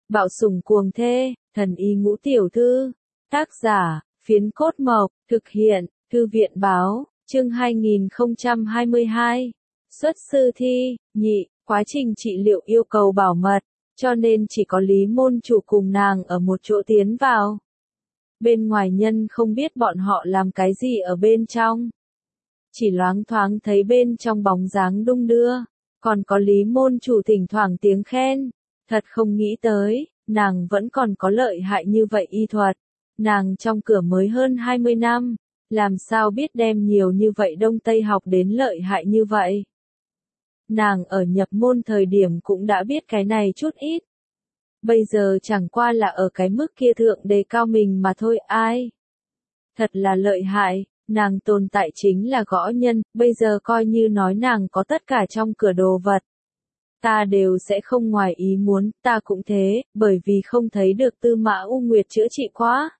Bạo sủng cuồng thê, thần y ngũ tiểu thư. Tác giả, Phiến Cốt Mộc, thực hiện, Thư viện báo, chương 2022. Xuất sư thi, nhị, quá trình trị liệu yêu cầu bảo mật, cho nên chỉ có Lý môn chủ cùng nàng ở một chỗ tiến vào. Bên ngoài nhân không biết bọn họ làm cái gì ở bên trong. Chỉ loáng thoáng thấy bên trong bóng dáng đung đưa, còn có Lý môn chủ thỉnh thoảng tiếng khen. Thật không nghĩ tới, nàng vẫn còn có lợi hại như vậy y thuật. Nàng trong cửa mới hơn 20 năm, làm sao biết đem nhiều như vậy Đông Tây học đến lợi hại như vậy. Nàng ở nhập môn thời điểm cũng đã biết cái này chút ít. Bây giờ chẳng qua là ở cái mức kia thượng đề cao mình mà thôi ai. Thật là lợi hại, nàng tồn tại chính là gõ nhân, bây giờ coi như nói nàng có tất cả trong cửa đồ vật. Ta đều sẽ không ngoài ý muốn, ta cũng thế, bởi vì không thấy được Tư Mã U Nguyệt chữa trị quá.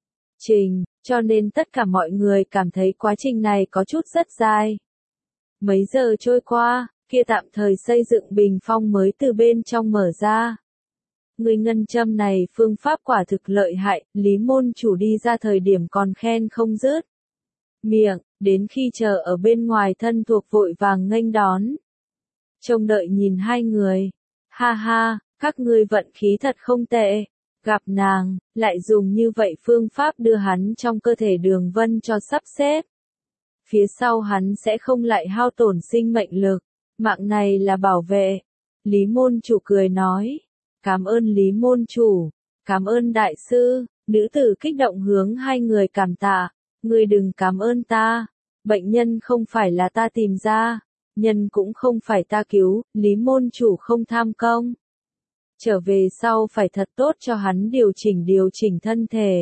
Cho nên tất cả mọi người cảm thấy quá trình này có chút rất dài. Mấy giờ trôi qua, kia tạm thời xây dựng bình phong mới từ bên trong mở ra. Người ngân châm này phương pháp quả thực lợi hại, Lý môn chủ đi ra thời điểm còn khen không dứt miệng, đến khi chờ ở bên ngoài thân thuộc vội vàng nghênh đón. Trông đợi nhìn hai người, ha ha, các ngươi vận khí thật không tệ, gặp nàng, lại dùng như vậy phương pháp đưa hắn trong cơ thể đường vân cho sắp xếp. Phía sau hắn sẽ không lại hao tổn sinh mệnh lực, mạng này là bảo vệ. Lý môn chủ cười nói, cảm ơn Lý môn chủ, cảm ơn đại sư, nữ tử kích động hướng hai người cảm tạ, ngươi đừng cảm ơn ta, bệnh nhân không phải là ta tìm ra. Nhân cũng không phải ta cứu, Lý môn chủ không tham công. Trở về sau phải thật tốt cho hắn điều chỉnh thân thể.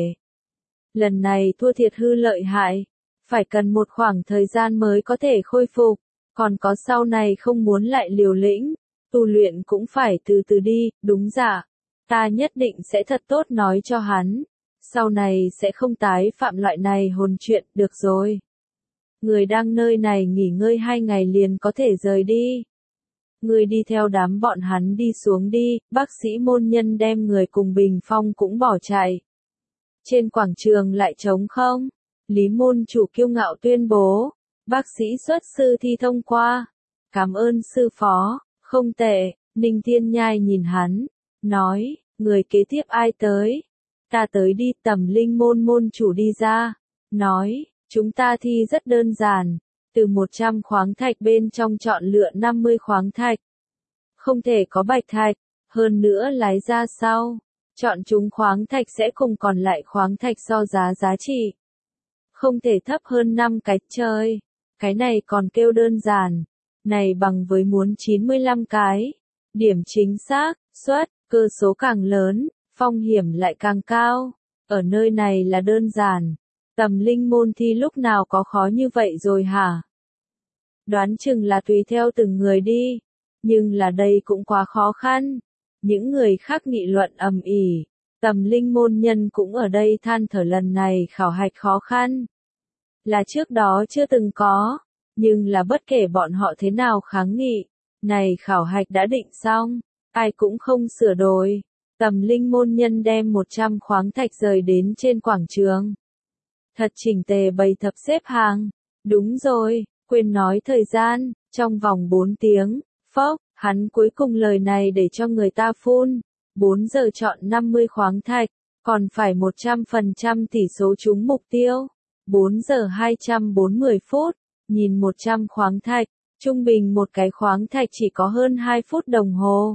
Lần này thua thiệt hư lợi hại, phải cần một khoảng thời gian mới có thể khôi phục, còn có sau này không muốn lại liều lĩnh, tu luyện cũng phải từ từ đi, đúng dạ. Ta nhất định sẽ thật tốt nói cho hắn, sau này sẽ không tái phạm loại này hồn chuyện, được rồi. Người đang nơi này nghỉ ngơi 2 ngày liền có thể rời đi. Người đi theo đám bọn hắn đi xuống đi, bác sĩ môn nhân đem người cùng bình phong cũng bỏ chạy. Trên quảng trường lại trống không? Lý môn chủ kiêu ngạo tuyên bố, bác sĩ xuất sư thi thông qua. Cảm ơn sư phó, không tệ, Ninh Thiên Nhai nhìn hắn, nói, người kế tiếp ai tới? Ta tới đi, Tầm Linh môn môn chủ đi ra, nói. Chúng ta thi rất đơn giản, từ 100 khoáng thạch bên trong chọn lựa 50 khoáng thạch. Không thể có bạch thạch, hơn nữa lái ra sau. Chọn chúng khoáng thạch sẽ cùng còn lại khoáng thạch so giá trị. Không thể thấp hơn 5 cái chơi. Cái này còn kêu đơn giản. Này bằng với muốn 95 cái. Điểm chính xác, suất, cơ số càng lớn, phong hiểm lại càng cao. Ở nơi này là đơn giản. Tầm linh môn thi lúc nào có khó như vậy rồi hả? Đoán chừng là tùy theo từng người đi, nhưng là đây cũng quá khó khăn. Những người khác nghị luận ầm ĩ, Tầm linh môn nhân cũng ở đây than thở lần này khảo hạch khó khăn. Là trước đó chưa từng có, nhưng là bất kể bọn họ thế nào kháng nghị, này khảo hạch đã định xong, ai cũng không sửa đổi. Tầm linh môn nhân đem 100 khoáng thạch rời đến trên quảng trường. Thật chỉnh tề bày thập xếp hàng. Đúng rồi, quên nói thời gian, trong vòng 4 tiếng, phốc, hắn cuối cùng lời này để cho người ta phun. 4 giờ chọn 50 khoáng thạch, còn phải 100% tỷ số trúng mục tiêu. 4 giờ 240 phút, nhìn 100 khoáng thạch, trung bình một cái khoáng thạch chỉ có hơn 2 phút đồng hồ.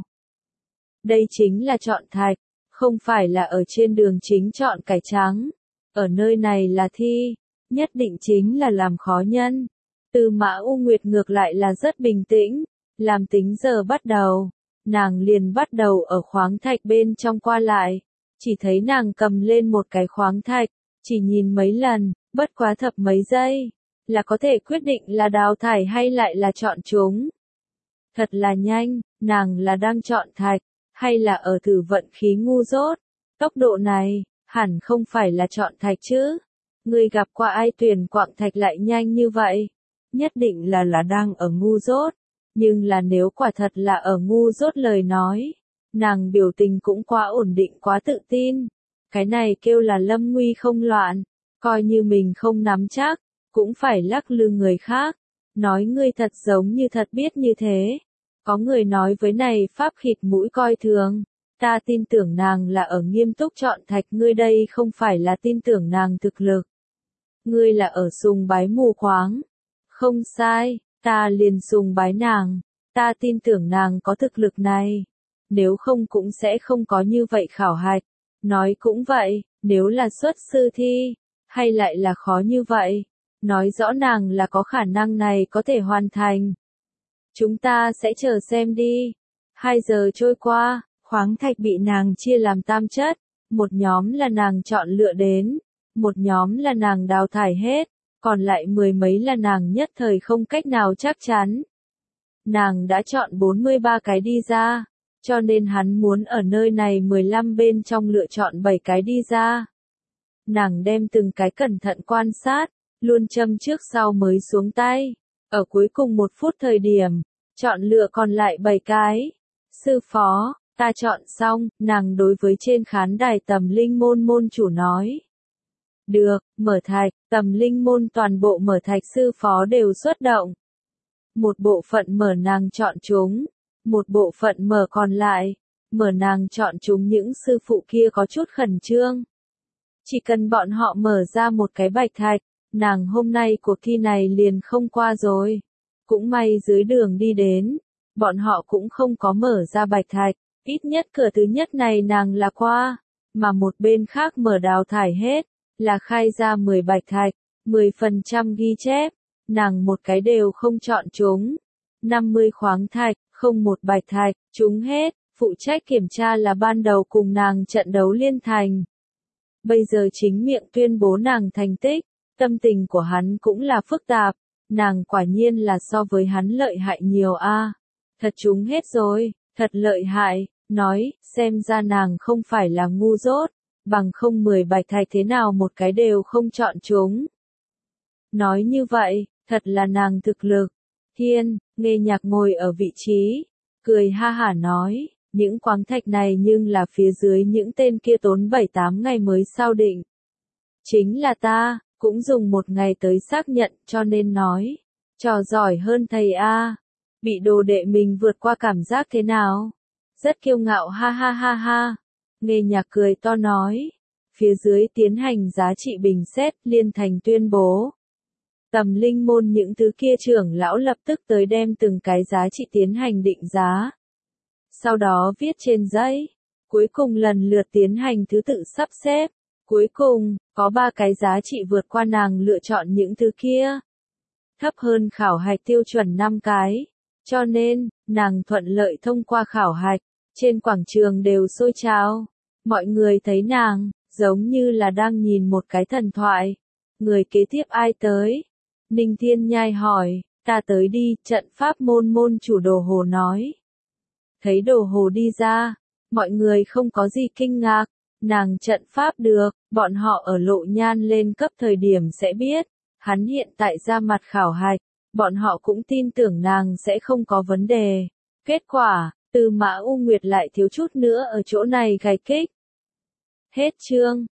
Đây chính là chọn thạch, không phải là ở trên đường chính chọn cải trắng. Ở nơi này là thi, nhất định chính là làm khó nhân. Tư Mã U Nguyệt ngược lại là rất bình tĩnh, làm tính giờ bắt đầu. Nàng liền bắt đầu ở khoáng thạch bên trong qua lại. Chỉ thấy nàng cầm lên một cái khoáng thạch, chỉ nhìn mấy lần, bất quá thập mấy giây, là có thể quyết định là đào thải hay lại là chọn chúng. Thật là nhanh, nàng là đang chọn thạch, hay là ở thử vận khí ngu dốt. Tốc độ này, hẳn không phải là chọn thạch chứ. Người gặp qua ai tuyển quạng thạch lại nhanh như vậy? Nhất định là đang ở ngu dốt. Nhưng là nếu quả thật là ở ngu dốt lời nói, Nàng biểu tình cũng quá ổn định quá tự tin. Cái này kêu là lâm nguy không loạn. Coi như mình không nắm chắc, cũng phải lắc lư người khác. Nói ngươi thật giống như thật biết như thế. Có người nói với này pháp khịt mũi coi thường. Ta tin tưởng nàng là ở nghiêm túc chọn thạch, ngươi đây không phải là tin tưởng nàng thực lực. Ngươi là ở sùng bái mù quáng. Không sai, ta liền sùng bái nàng. Ta tin tưởng nàng có thực lực này. Nếu không cũng sẽ không có như vậy khảo hạch. Nói cũng vậy, nếu là xuất sư thi, hay lại là khó như vậy. Nói rõ nàng là có khả năng này có thể hoàn thành. Chúng ta sẽ chờ xem đi. 2 giờ trôi qua, khoáng thạch bị nàng chia làm tam chất. Một nhóm là nàng chọn lựa đến. Một nhóm là nàng đào thải hết. Còn lại 10 mấy là nàng nhất thời không cách nào chắc chắn. Nàng đã chọn 43 cái đi ra. Cho nên hắn muốn ở nơi này 15 bên trong lựa chọn 7 cái đi ra. Nàng đem từng cái cẩn thận quan sát, luôn châm trước sau mới xuống tay. Ở cuối cùng 1 phút thời điểm, chọn lựa còn lại 7 cái. Sư phó, ta chọn xong, nàng đối với trên khán đài Tầm Linh môn môn chủ nói. Được, mở thạch, Tầm Linh môn toàn bộ mở thạch sư phó đều xuất động. Một bộ phận mở nàng chọn chúng. Một bộ phận mở còn lại, mở nàng chọn chúng những sư phụ kia có chút khẩn trương. Chỉ cần bọn họ mở ra một cái bạch thạch, nàng hôm nay cuộc thi này liền không qua rồi. Cũng may dưới đường đi đến, bọn họ cũng không có mở ra bạch thạch, ít nhất cửa thứ nhất này nàng là qua, mà một bên khác mở đào thải hết, là khai ra 10 bạch thạch, 10% ghi chép, nàng một cái đều không chọn chúng. 50 khoáng thạch, không một bạch thạch, chúng hết, phụ trách kiểm tra là ban đầu cùng nàng trận đấu liên thành. Bây giờ chính miệng tuyên bố nàng thành tích, tâm tình của hắn cũng là phức tạp, nàng quả nhiên là so với hắn lợi hại nhiều a. Thật chúng hết rồi, thật lợi hại, nói, xem ra nàng không phải là ngu dốt, bằng không 10 bạch thạch thế nào một cái đều không chọn chúng. Nói như vậy, thật là nàng thực lực. Thiên, nghe nhạc ngồi ở vị trí, cười ha hả nói, những khoáng thạch này nhưng là phía dưới những tên kia tốn 7-8 ngày mới sao định. Chính là ta, cũng dùng 1 ngày tới xác nhận cho nên nói, trò giỏi hơn thầy a. Bị đồ đệ mình vượt qua cảm giác thế nào? Rất kiêu ngạo ha ha ha ha. Nghe nhạc cười to nói, phía dưới tiến hành giá trị bình xét, liên thành tuyên bố. Tầm Linh môn những thứ kia trưởng lão lập tức tới đem từng cái giá trị tiến hành định giá. Sau đó viết trên giấy. Cuối cùng lần lượt tiến hành thứ tự sắp xếp. Cuối cùng, có 3 cái giá trị vượt qua nàng lựa chọn những thứ kia. Thấp hơn khảo hạch tiêu chuẩn 5 cái. Cho nên, nàng thuận lợi thông qua khảo hạch. Trên quảng trường đều sôi trào. Mọi người thấy nàng, giống như là đang nhìn một cái thần thoại. Người kế tiếp ai tới? Ninh Thiên Nhai hỏi, ta tới đi, trận pháp môn môn chủ Đồ Hồ nói. Thấy Đồ Hồ đi ra, mọi người không có gì kinh ngạc, nàng trận pháp được, bọn họ ở lộ nhan lên cấp thời điểm sẽ biết, hắn hiện tại ra mặt khảo hạch, bọn họ cũng tin tưởng nàng sẽ không có vấn đề. Kết quả, Tư Mã U Nguyệt lại thiếu chút nữa ở chỗ này gài kích. Hết chương.